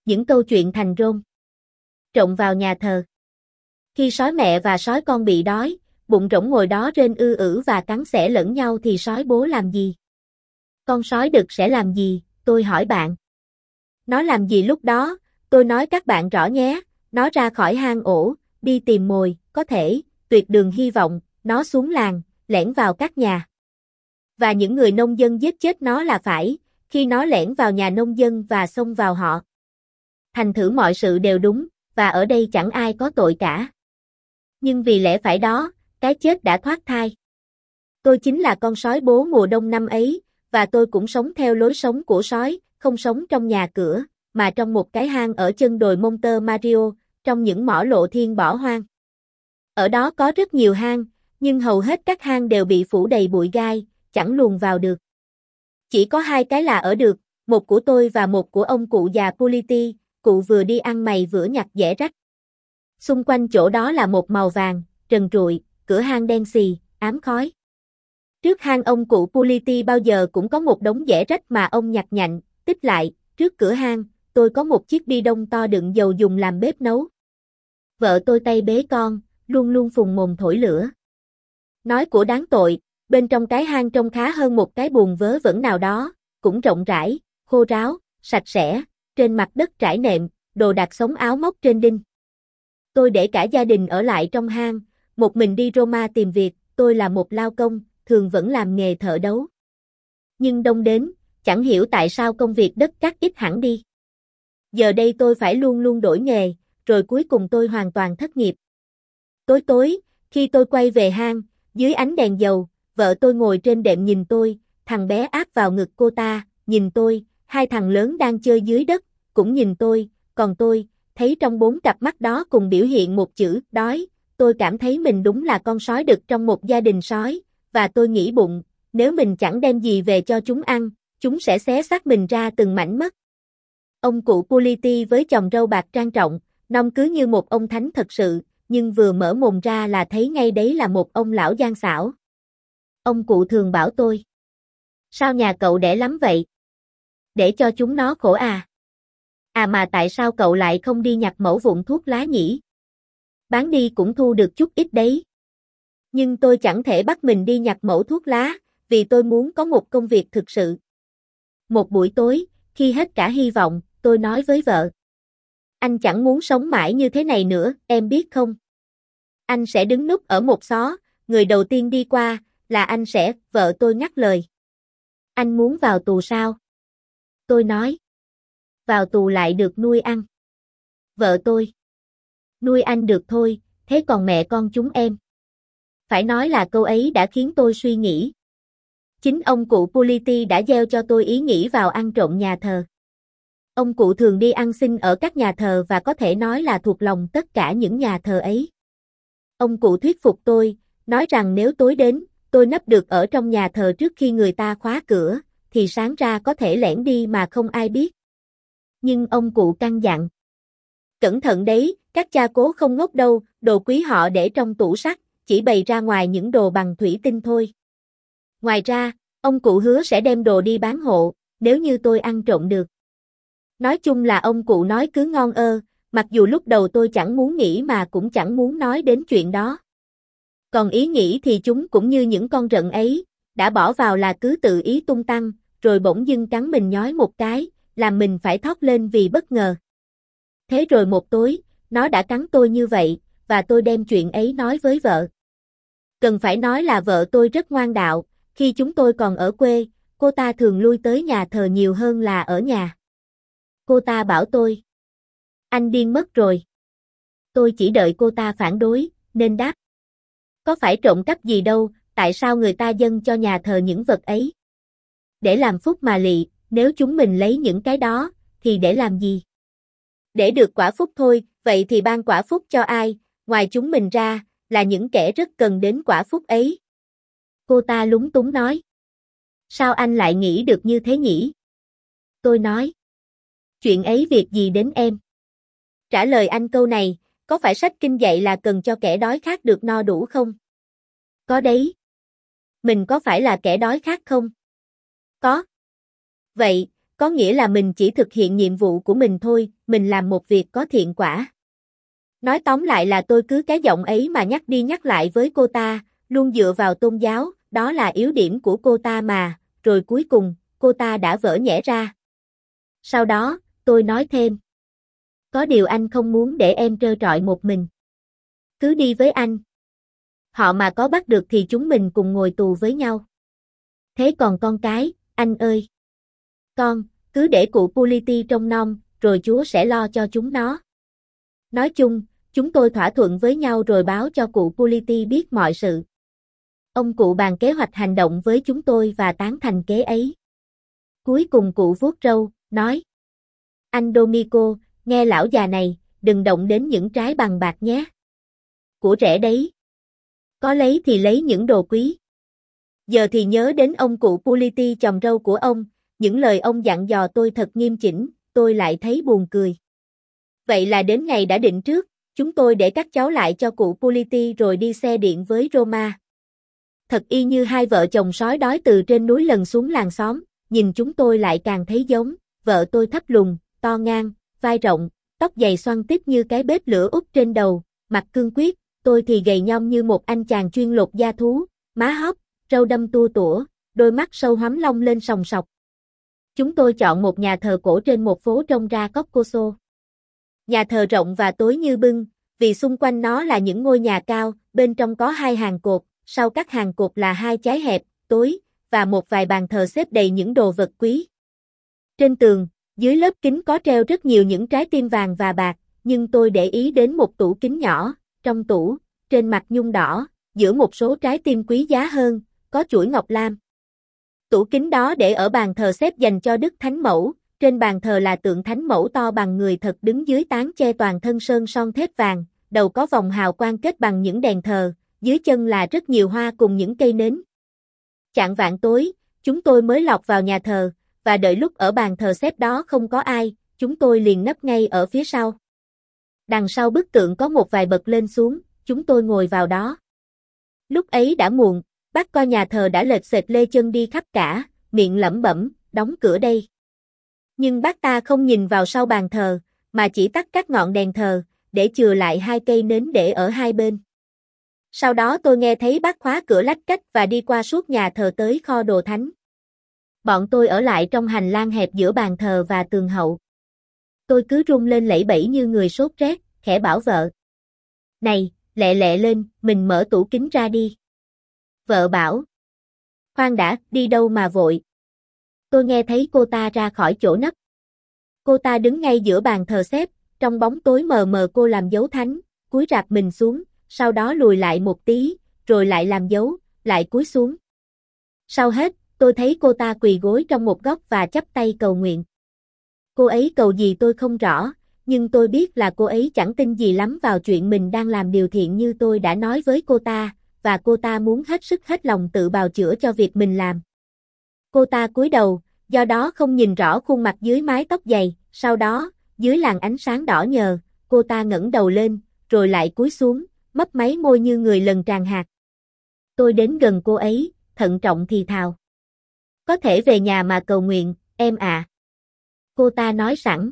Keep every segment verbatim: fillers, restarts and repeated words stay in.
Những câu chuyện thành rôm. Trộn vào nhà thờ. Khi sói mẹ và sói con bị đói, bụng rỗng ngồi đó rên ư ử và cắn xẻ lẫn nhau thì sói bố làm gì? Con sói đực sẽ làm gì, tôi hỏi bạn. Nó làm gì lúc đó, tôi nói các bạn rõ nhé, nó ra khỏi hang ổ, đi tìm mồi, có thể, tuyệt đường hy vọng, nó xuống làng, lẻn vào các nhà. Và những người nông dân giết chết nó là phải, khi nó lẻn vào nhà nông dân và xông vào họ. Thành thử mọi sự đều đúng, và ở đây chẳng ai có tội cả. Nhưng vì lẽ phải đó, cái chết đã thoát thai. Tôi chính là con sói bố mùa đông năm ấy, và tôi cũng sống theo lối sống của sói, không sống trong nhà cửa, mà trong một cái hang ở chân đồi Monte Mario, trong những mỏ lộ thiên bỏ hoang. Ở đó có rất nhiều hang, nhưng hầu hết các hang đều bị phủ đầy bụi gai, chẳng luồn vào được. Chỉ có hai cái là ở được, một của tôi và một của ông cụ già Puliti, cụ vừa đi ăn mày vừa nhặt dẻ rách. Xung quanh chỗ đó là một màu vàng, trần trụi, cửa hang đen xì, ám khói. Trước hang ông cụ Puliti bao giờ cũng có một đống dẻ rách mà ông nhặt nhạnh, tích lại, trước cửa hang, tôi có một chiếc bi đông to đựng dầu dùng làm bếp nấu. Vợ tôi tay bế con, luôn luôn phùng mồm thổi lửa. Nói của đáng tội, bên trong cái hang trông khá hơn một cái buồng vớ vẩn nào đó, cũng rộng rãi, khô ráo, sạch sẽ, trên mặt đất trải nệm, đồ đạc sống áo móc trên đinh. Tôi để cả gia đình ở lại trong hang, một mình đi Roma tìm việc, tôi là một lao công, thường vẫn làm nghề thợ đấu. Nhưng đông đến, chẳng hiểu tại sao công việc đất cát ít hẳn đi. Giờ đây tôi phải luôn luôn đổi nghề, rồi cuối cùng tôi hoàn toàn thất nghiệp. Tối tối, khi tôi quay về hang, dưới ánh đèn dầu, vợ tôi ngồi trên đệm nhìn tôi, thằng bé áp vào ngực cô ta, nhìn tôi, hai thằng lớn đang chơi dưới đất, cũng nhìn tôi, còn tôi, thấy trong bốn cặp mắt đó cùng biểu hiện một chữ, đói, tôi cảm thấy mình đúng là con sói đực trong một gia đình sói, và tôi nghĩ bụng, nếu mình chẳng đem gì về cho chúng ăn, chúng sẽ xé xác mình ra từng mảnh mất. Ông cụ Puliti với chòm râu bạc trang trọng, nông cứ như một ông thánh thật sự, nhưng vừa mở mồm ra là thấy ngay đấy là một ông lão gian xảo. Ông cụ thường bảo tôi, sao nhà cậu đẻ lắm vậy? Để cho chúng nó khổ à? À mà tại sao cậu lại không đi nhặt mẩu vụn thuốc lá nhỉ? Bán đi cũng thu được chút ít đấy. Nhưng tôi chẳng thể bắt mình đi nhặt mẩu thuốc lá, vì tôi muốn có một công việc thực sự. Một buổi tối, khi hết cả hy vọng, tôi nói với vợ. Anh chẳng muốn sống mãi như thế này nữa, em biết không? Anh sẽ đứng núp ở một xó, người đầu tiên đi qua, là anh sẽ, vợ tôi ngắt lời. Anh muốn vào tù sao? Tôi nói. Vào tù lại được nuôi ăn. Vợ tôi. Nuôi anh được thôi, thế còn mẹ con chúng em? Phải nói là câu ấy đã khiến tôi suy nghĩ. Chính ông cụ Puliti đã gieo cho tôi ý nghĩ vào ăn trộm nhà thờ. Ông cụ thường đi ăn xin ở các nhà thờ và có thể nói là thuộc lòng tất cả những nhà thờ ấy. Ông cụ thuyết phục tôi, nói rằng nếu tối đến, tôi nấp được ở trong nhà thờ trước khi người ta khóa cửa, thì sáng ra có thể lẻn đi mà không ai biết. Nhưng ông cụ căn dặn. Cẩn thận đấy, các cha cố không ngốc đâu, đồ quý họ để trong tủ sắt, chỉ bày ra ngoài những đồ bằng thủy tinh thôi. Ngoài ra, ông cụ hứa sẽ đem đồ đi bán hộ, nếu như tôi ăn trộm được. Nói chung là ông cụ nói cứ ngon ơ, mặc dù lúc đầu tôi chẳng muốn nghĩ mà cũng chẳng muốn nói đến chuyện đó. Còn ý nghĩ thì chúng cũng như những con rận ấy, đã bỏ vào là cứ tự ý tung tăng, rồi bỗng dưng cắn mình nhói một cái, làm mình phải thót lên vì bất ngờ. Thế rồi một tối, nó đã cắn tôi như vậy, và tôi đem chuyện ấy nói với vợ. Cần phải nói là vợ tôi rất ngoan đạo, khi chúng tôi còn ở quê, cô ta thường lui tới nhà thờ nhiều hơn là ở nhà. Cô ta bảo tôi, anh điên mất rồi. Tôi chỉ đợi cô ta phản đối, nên đáp. Có phải trộm cắp gì đâu, tại sao người ta dâng cho nhà thờ những vật ấy? Để làm phúc mà lị, nếu chúng mình lấy những cái đó, thì để làm gì? Để được quả phúc thôi, vậy thì ban quả phúc cho ai, ngoài chúng mình ra, là những kẻ rất cần đến quả phúc ấy. Cô ta lúng túng nói. Sao anh lại nghĩ được như thế nhỉ? Tôi nói. Chuyện ấy việc gì đến em? Trả lời anh câu này, có phải sách kinh dạy là cần cho kẻ đói khát được no đủ không? Có đấy. Mình có phải là kẻ đói khát không? Có. Vậy, có nghĩa là mình chỉ thực hiện nhiệm vụ của mình thôi, mình làm một việc có thiện quả. Nói tóm lại là tôi cứ cái giọng ấy mà nhắc đi nhắc lại với cô ta, luôn dựa vào tôn giáo, đó là yếu điểm của cô ta mà, rồi cuối cùng, cô ta đã vỡ nhẽ ra. Sau đó, tôi nói thêm. Có điều anh không muốn để em trơ trọi một mình. Cứ đi với anh. Họ mà có bắt được thì chúng mình cùng ngồi tù với nhau. Thế còn con cái, anh ơi. Con, cứ để cụ Puliti trông nom, rồi Chúa sẽ lo cho chúng nó. Nói chung, chúng tôi thỏa thuận với nhau rồi báo cho cụ Puliti biết mọi sự. Ông cụ bàn kế hoạch hành động với chúng tôi và tán thành kế ấy. Cuối cùng cụ vuốt râu, nói. Anh Domingo, nghe lão già này, đừng động đến những trái bằng bạc nhé. Của rẻ đấy. Có lấy thì lấy những đồ quý. Giờ thì nhớ đến ông cụ Puliti chòm râu của ông, những lời ông dặn dò tôi thật nghiêm chỉnh, tôi lại thấy buồn cười. Vậy là đến ngày đã định trước, chúng tôi để các cháu lại cho cụ Puliti rồi đi xe điện với Roma. Thật y như hai vợ chồng sói đói từ trên núi lần xuống làng xóm, nhìn chúng tôi lại càng thấy giống, vợ tôi thấp lùn, to ngang, vai rộng, tóc dày xoăn tít như cái bếp lửa úp trên đầu, mặt cương quyết, tôi thì gầy nhom như một anh chàng chuyên lột da thú, má hóp, râu đâm tua tủa, đôi mắt sâu hoắm long lên sòng sọc. Chúng tôi chọn một nhà thờ cổ trên một phố trông ra Coccoso. Nhà thờ rộng và tối như bưng, vì xung quanh nó là những ngôi nhà cao, bên trong có hai hàng cột, sau các hàng cột là hai chái hẹp, tối, và một vài bàn thờ xếp đầy những đồ vật quý. Trên tường, dưới lớp kính có treo rất nhiều những trái tim vàng và bạc, nhưng tôi để ý đến một tủ kính nhỏ, trong tủ, trên mặt nhung đỏ, giữa một số trái tim quý giá hơn, có chuỗi ngọc lam. Tủ kính đó để ở bàn thờ xếp dành cho Đức Thánh Mẫu, trên bàn thờ là tượng Thánh Mẫu to bằng người thật đứng dưới tán che toàn thân sơn son thép vàng, đầu có vòng hào quang kết bằng những đèn thờ, dưới chân là rất nhiều hoa cùng những cây nến. Chạng vạng tối, chúng tôi mới lọt vào nhà thờ, và đợi lúc ở bàn thờ xếp đó không có ai, chúng tôi liền nấp ngay ở phía sau. Đằng sau bức tượng có một vài bậc lên xuống, chúng tôi ngồi vào đó. Lúc ấy đã muộn, bác coi nhà thờ đã lệch xệch lê chân đi khắp cả, miệng lẩm bẩm, đóng cửa đây. Nhưng bác ta không nhìn vào sau bàn thờ, mà chỉ tắt các ngọn đèn thờ, để chừa lại hai cây nến để ở hai bên. Sau đó tôi nghe thấy bác khóa cửa lách cách và đi qua suốt nhà thờ tới kho đồ thánh. Bọn tôi ở lại trong hành lang hẹp giữa bàn thờ và tường hậu. Tôi cứ run lên lẩy bẩy như người sốt rét, khẽ bảo vợ. Này, lẹ lẹ lên, mình mở tủ kính ra đi. Vợ bảo. Khoan đã, đi đâu mà vội. Tôi nghe thấy cô ta ra khỏi chỗ nấp. Cô ta đứng ngay giữa bàn thờ xếp, trong bóng tối mờ mờ cô làm dấu thánh, cúi rạp mình xuống, sau đó lùi lại một tí, rồi lại làm dấu, lại cúi xuống. Sau hết, tôi thấy cô ta quỳ gối trong một góc và chắp tay cầu nguyện. Cô ấy cầu gì tôi không rõ, nhưng tôi biết là cô ấy chẳng tin gì lắm vào chuyện mình đang làm điều thiện như tôi đã nói với cô ta, và cô ta muốn hết sức hết lòng tự bào chữa cho việc mình làm. Cô ta cúi đầu, do đó không nhìn rõ khuôn mặt dưới mái tóc dày, sau đó, dưới làn ánh sáng đỏ nhờ, cô ta ngẩng đầu lên, rồi lại cúi xuống, mấp máy môi như người lần tràn hạt. Tôi đến gần cô ấy, thận trọng thì thào. Có thể về nhà mà cầu nguyện, em ạ. À. Cô ta nói sẵn.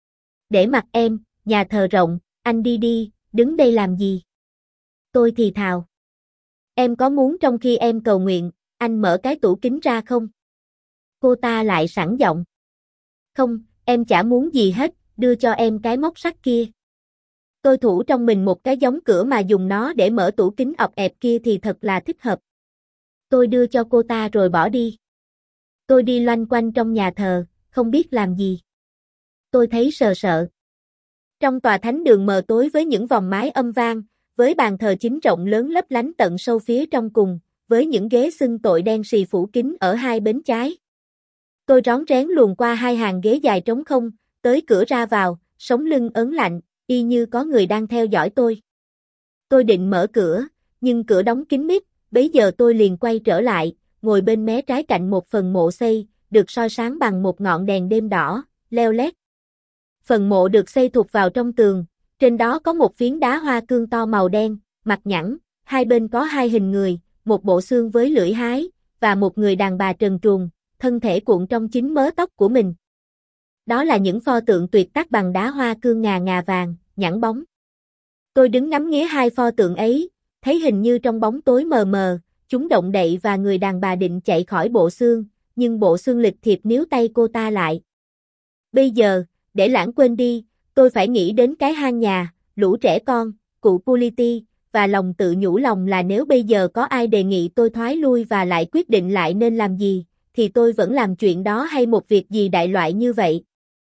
Để mặc em, nhà thờ rộng, anh đi đi, đứng đây làm gì? Tôi thì thào. Em có muốn trong khi em cầu nguyện, anh mở cái tủ kính ra không? Cô ta lại sẵn giọng. Không, em chả muốn gì hết, đưa cho em cái móc sắt kia. Tôi thủ trong mình một cái giống cửa mà dùng nó để mở tủ kính ọp ẹp kia thì thật là thích hợp. Tôi đưa cho cô ta rồi bỏ đi. Tôi đi loanh quanh trong nhà thờ, không biết làm gì. Tôi thấy sợ sợ. Trong tòa thánh đường mờ tối với những vòng mái âm vang, với bàn thờ chính rộng lớn lấp lánh tận sâu phía trong cùng, với những ghế xưng tội đen xì phủ kín ở hai bên trái. Tôi rón rén luồn qua hai hàng ghế dài trống không, tới cửa ra vào, sống lưng ớn lạnh, y như có người đang theo dõi tôi. Tôi định mở cửa, nhưng cửa đóng kín mít, bấy giờ tôi liền quay trở lại, ngồi bên mé trái cạnh một phần mộ xây, được soi sáng bằng một ngọn đèn đêm đỏ, leo lét. Phần mộ được xây thụt vào trong tường, trên đó có một phiến đá hoa cương to màu đen, mặt nhẵn, hai bên có hai hình người, một bộ xương với lưỡi hái, và một người đàn bà trần truồng, thân thể cuộn trong chính mớ tóc của mình. Đó là những pho tượng tuyệt tác bằng đá hoa cương ngà ngà vàng, nhẵn bóng. Tôi đứng ngắm nghía hai pho tượng ấy, thấy hình như trong bóng tối mờ mờ, chúng động đậy và người đàn bà định chạy khỏi bộ xương, nhưng bộ xương lịch thiệp níu tay cô ta lại. Bây giờ, để lãng quên đi, tôi phải nghĩ đến cái hang nhà, lũ trẻ con, cụ Puliti, và lòng tự nhủ lòng là nếu bây giờ có ai đề nghị tôi thoái lui và lại quyết định lại nên làm gì, thì tôi vẫn làm chuyện đó hay một việc gì đại loại như vậy.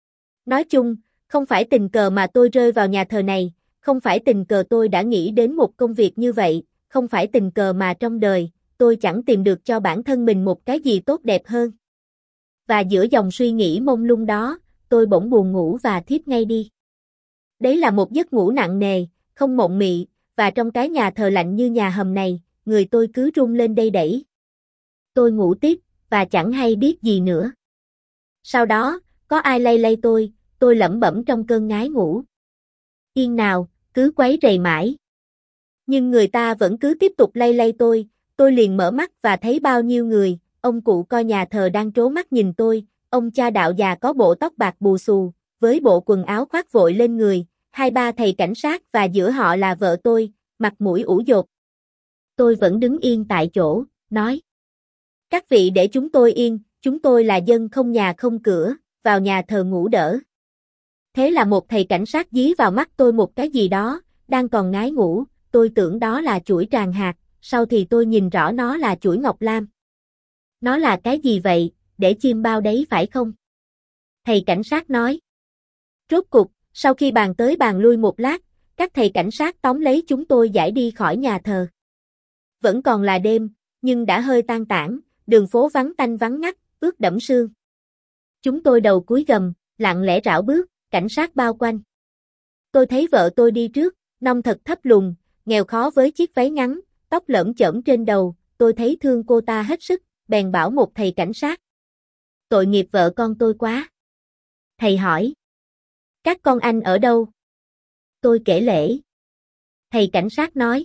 Nói chung, không phải tình cờ mà tôi rơi vào nhà thờ này, không phải tình cờ tôi đã nghĩ đến một công việc như vậy, không phải tình cờ mà trong đời, tôi chẳng tìm được cho bản thân mình một cái gì tốt đẹp hơn. Và giữa dòng suy nghĩ mông lung đó, tôi bỗng buồn ngủ và thiếp ngay đi. Đấy là một giấc ngủ nặng nề, không mộng mị, và trong cái nhà thờ lạnh như nhà hầm này, người tôi cứ run lên đây đẩy. Tôi ngủ tiếp, và chẳng hay biết gì nữa. Sau đó, có ai lay lay tôi, tôi lẩm bẩm trong cơn ngái ngủ. Yên nào, cứ quấy rầy mãi. Nhưng người ta vẫn cứ tiếp tục lay lay tôi, tôi liền mở mắt và thấy bao nhiêu người, ông cụ coi nhà thờ đang trố mắt nhìn tôi, ông cha đạo già có bộ tóc bạc bù xù, với bộ quần áo khoác vội lên người, hai ba thầy cảnh sát và giữa họ là vợ tôi, mặt mũi ủ dột. Tôi vẫn đứng yên tại chỗ, nói. Các vị để chúng tôi yên, chúng tôi là dân không nhà không cửa, vào nhà thờ ngủ đỡ. Thế là một thầy cảnh sát dí vào mắt tôi một cái gì đó, đang còn ngái ngủ, tôi tưởng đó là chuỗi tràng hạt, sau thì tôi nhìn rõ nó là chuỗi ngọc lam. Nó là cái gì vậy, để chim bao đấy phải không? Thầy cảnh sát nói. Rốt cục, sau khi bàn tới bàn lui một lát, các thầy cảnh sát tóm lấy chúng tôi giải đi khỏi nhà thờ. Vẫn còn là đêm, nhưng đã hơi tan tản, đường phố vắng tanh vắng ngắt, ướt đẫm sương. Chúng tôi đầu cúi gầm, lặng lẽ rảo bước, cảnh sát bao quanh. Tôi thấy vợ tôi đi trước, nông thật thấp lùn, nghèo khó với chiếc váy ngắn, tóc lởm chởm trên đầu, tôi thấy thương cô ta hết sức, bèn bảo một thầy cảnh sát. Tội nghiệp vợ con tôi quá. Thầy hỏi. Các con anh ở đâu? Tôi kể lể. Thầy cảnh sát nói.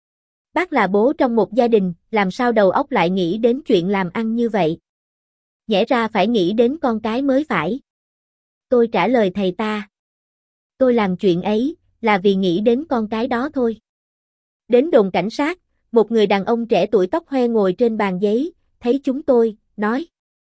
Bác là bố trong một gia đình, làm sao đầu óc lại nghĩ đến chuyện làm ăn như vậy? Nhẽ ra phải nghĩ đến con cái mới phải. Tôi trả lời thầy ta. Tôi làm chuyện ấy, là vì nghĩ đến con cái đó thôi. Đến đồn cảnh sát, một người đàn ông trẻ tuổi tóc hoe ngồi trên bàn giấy, thấy chúng tôi, nói.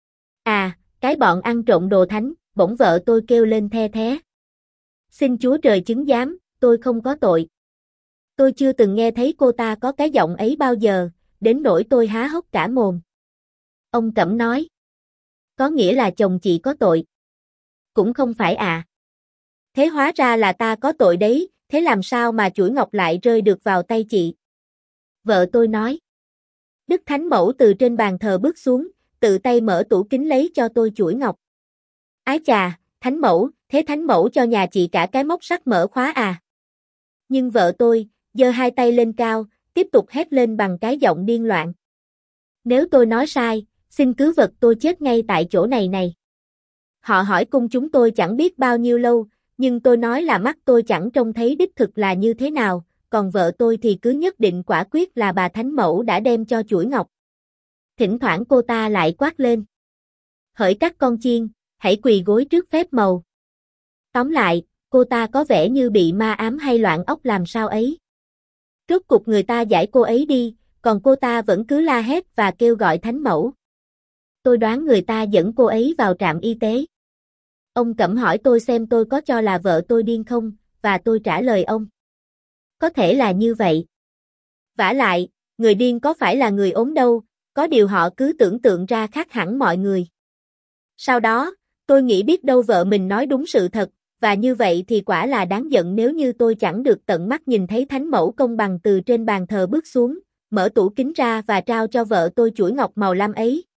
À, cái bọn ăn trộm đồ thánh, bỗng vợ tôi kêu lên the thé. Xin Chúa trời chứng giám, tôi không có tội. Tôi chưa từng nghe thấy cô ta có cái giọng ấy bao giờ, đến nỗi tôi há hốc cả mồm. Ông Cẩm nói. Có nghĩa là chồng chị có tội. Cũng không phải à. Thế hóa ra là ta có tội đấy, thế làm sao mà chuỗi ngọc lại rơi được vào tay chị? Vợ tôi nói. Đức Thánh Mẫu từ trên bàn thờ bước xuống, tự tay mở tủ kính lấy cho tôi chuỗi ngọc. Ái chà, Thánh Mẫu, thế Thánh Mẫu cho nhà chị cả cái móc sắt mở khóa à? Nhưng vợ tôi, giơ hai tay lên cao, tiếp tục hét lên bằng cái giọng điên loạn. Nếu tôi nói sai, xin cứ vật tôi chết ngay tại chỗ này này. Họ hỏi cung chúng tôi chẳng biết bao nhiêu lâu, nhưng tôi nói là mắt tôi chẳng trông thấy đích thực là như thế nào, còn vợ tôi thì cứ nhất định quả quyết là bà Thánh Mẫu đã đem cho chuỗi ngọc. Thỉnh thoảng cô ta lại quát lên. Hỡi các con chiên, hãy quỳ gối trước phép màu. Tóm lại, cô ta có vẻ như bị ma ám hay loạn óc làm sao ấy. Rốt cục người ta giải cô ấy đi, còn cô ta vẫn cứ la hét và kêu gọi Thánh Mẫu. Tôi đoán người ta dẫn cô ấy vào trạm y tế. Ông Cẩm hỏi tôi xem tôi có cho là vợ tôi điên không, và tôi trả lời ông. Có thể là như vậy. Vả lại, người điên có phải là người ốm đâu, có điều họ cứ tưởng tượng ra khác hẳn mọi người. Sau đó, tôi nghĩ biết đâu vợ mình nói đúng sự thật, và như vậy thì quả là đáng giận nếu như tôi chẳng được tận mắt nhìn thấy Thánh Mẫu công bằng từ trên bàn thờ bước xuống, mở tủ kính ra và trao cho vợ tôi chuỗi ngọc màu lam ấy.